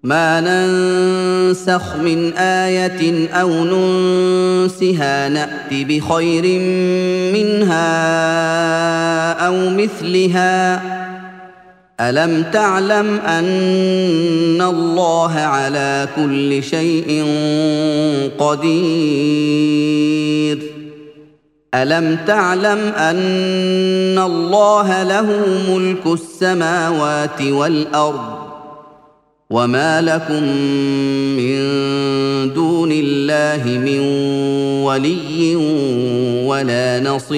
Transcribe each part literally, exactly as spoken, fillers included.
ما ننسخ من آية أو ننسها نأت بخير منها أو مثلها ألم تعلم أن الله على كل شيء قدير ألم تعلم أن الله له ملك السماوات والأرض وما لكم من دون الله من ولي ولا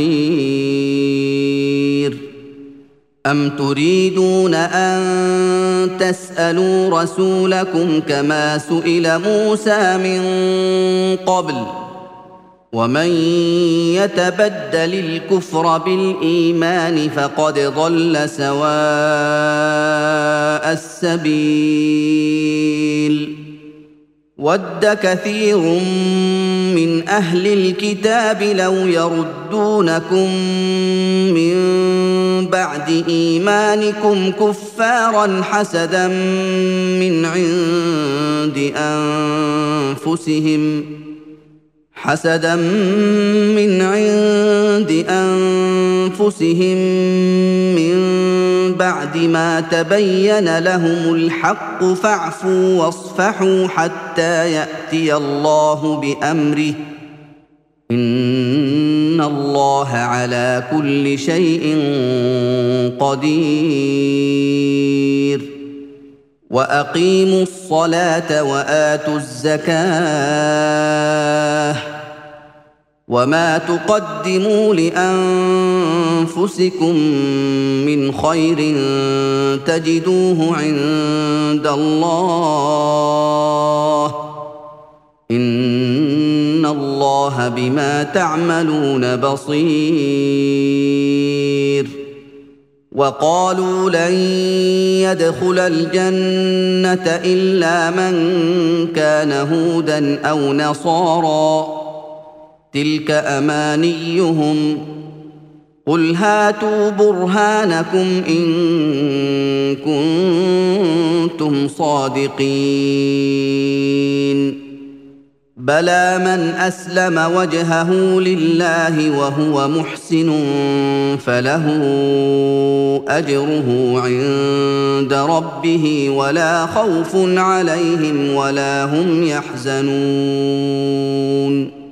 نصير أم تريدون أن تسألوا رسولكم كما سئل موسى من قبل ومن يتبدل الكفر بالإيمان فقد ضل سواء السبيل ود كثير من أهل الكتاب لو يردونكم من بعد إيمانكم كفارا حسدا من عند أنفسهم حسدا من عند أنفسهم من بعد ما تبين لهم الحق فاعفوا واصفحوا حتى يأتي الله بأمره إن الله على كل شيء قدير وأقيموا الصلاة وآتوا الزكاة وما تقدموا لأنفسكم من خير تجدوه عند الله إن الله بما تعملون بصير وقالوا لن يدخل الجنة إلا من كان هودا أو نصارى تلك أمانيهم قل هاتوا برهانكم إن كنتم صادقين بلى من أسلم وجهه لله وهو محسن فله أجره عند ربه ولا خوف عليهم ولا هم يحزنون